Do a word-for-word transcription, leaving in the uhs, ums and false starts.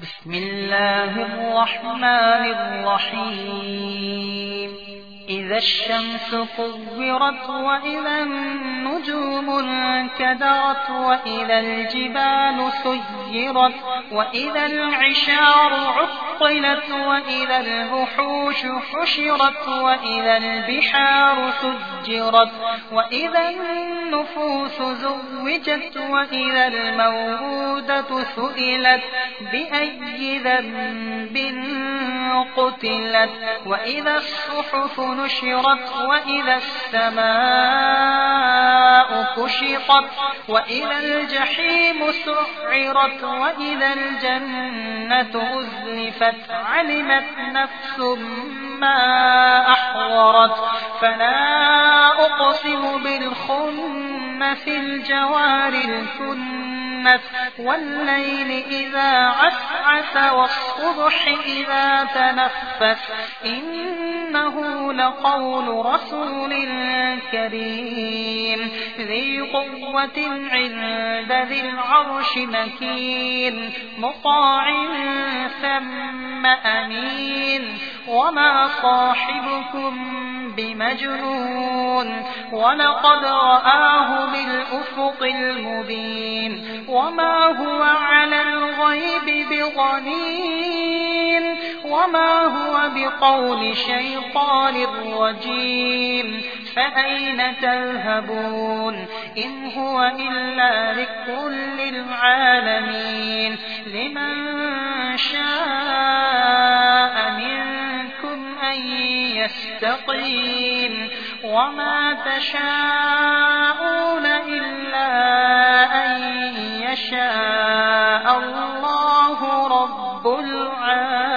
بسم الله الرحمن الرحيم إذا الشمس كورت وإذا النجوم انكدرت وإذا الجبال سيرت وإذا العشار عطلت وإذا الوحوش حشرت وإذا البحار سجرت وإذا النفوس زوجت وإذا الموءودة سئلت بأي ذنب قتلت وإذا الصحف نشرت وإذا السماء كشطت وإذا الجحيم سعرت وإذا الجنة أزلفت علمت نفس ما أحضرت فلا أقسم بالخنس الجوار الكنس والليل إذا عسعس والصبح إذا تنفس إنه لقول رسول كريم ذي قوة عند ذي العرش مكين مطاع ثم أمين وما صاحبكم بمجنون ولقد رآه بالأفق المبين وما هو على الغيب بضنين وما هو بقول شيطان رجيم فأين تذهبون إن هو إلا ذكر للعالمين لمن شاء منكم أن يستقيم وما تشاءون إلا أن يشاء الله رب العالمين.